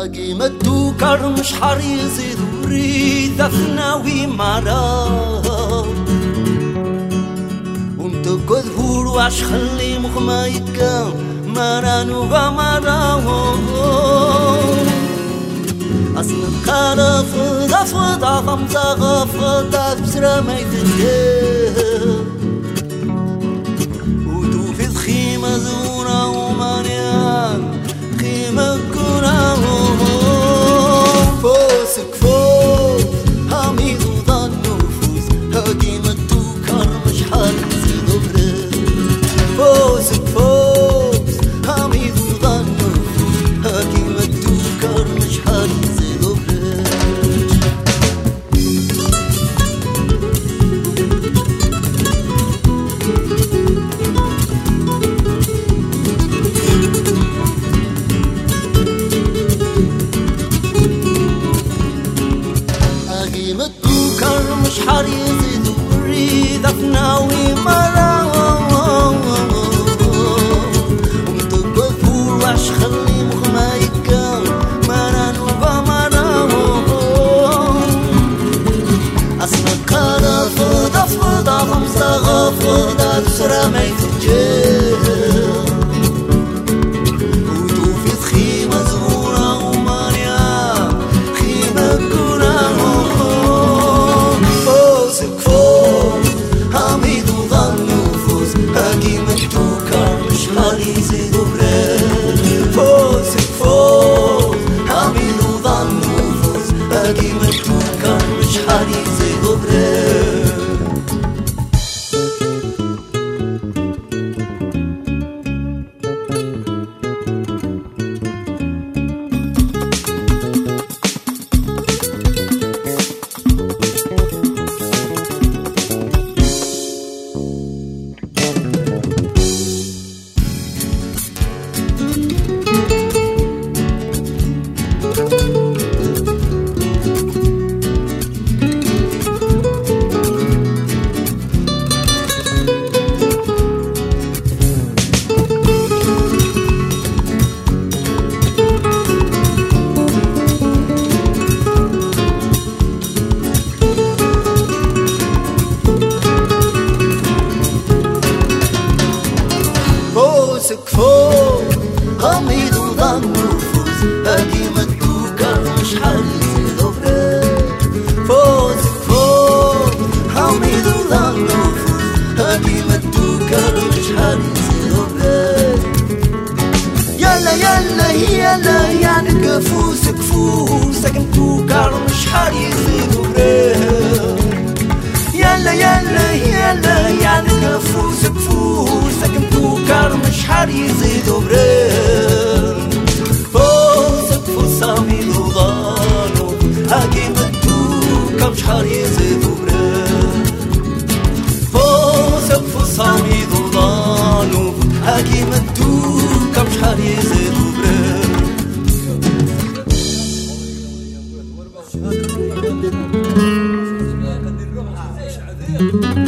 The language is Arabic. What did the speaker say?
أجمدو كرمش حريزي دوري ذفناوي مرا وانت كذهور واش خلي مخمايكا مرانو غمرا أصل قال فضا خمسة غفضا بسرا ما يتجاه ودو في الخيمة زورا ومانيان خيمة كنا فوسك فوز حميد وظن نفوس هاقي مدو كرمش حريزي دبره فوسك فوز حميد وظن نفوس هاقي مدو كرمش حريزي دبره مش حريزي دوري ذفناوي مرا وانت كفور واش خلي مخمايكا مران وغمرا أصلك قال فضا خمسة غفضا بسرا ما يتجاه ودو في خيمة زورا ومانيا خيمة كنا حريزي دبره فوزك فوز حميد وظن نفوس باقي مكتوب مش حريزي دبره فوزك فوز حميد وظن نفوس باقي مدو كرمش حريزي دبره فوزك فوز حميد وظن نفوس باقي مدو كرمش حريزي دبره يلا يلا يلا يا نكفوسك فوسك انتو كرمش حريزي دبره يلا يلا يلا يا نكفوسك فوسك انتو كرمش حريزي دبره فوزك فوز حميد وظن هاقي مدو كرمش حريزي دبره فوزك فوز حميد وظن هاقي مدو كرمش حريزي دبره